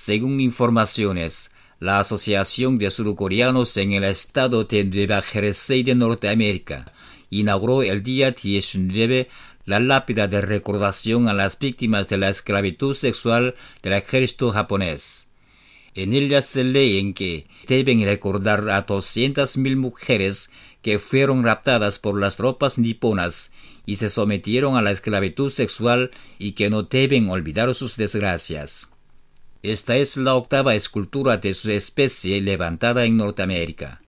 Según informaciones, la Asociación de Surcoreanos en el estado de Nueva Jersey de Norteamérica inauguró el día 19 la lápida de recordación a las víctimas de la esclavitud sexual del ejército japonés. En ella se lee que deben recordar a 200.000 mujeres que fueron raptadas por las tropas niponas y se sometieron a la esclavitud sexual y que no deben olvidar sus desgracias. Esta es la octava escultura de su especie levantada en Norteamérica.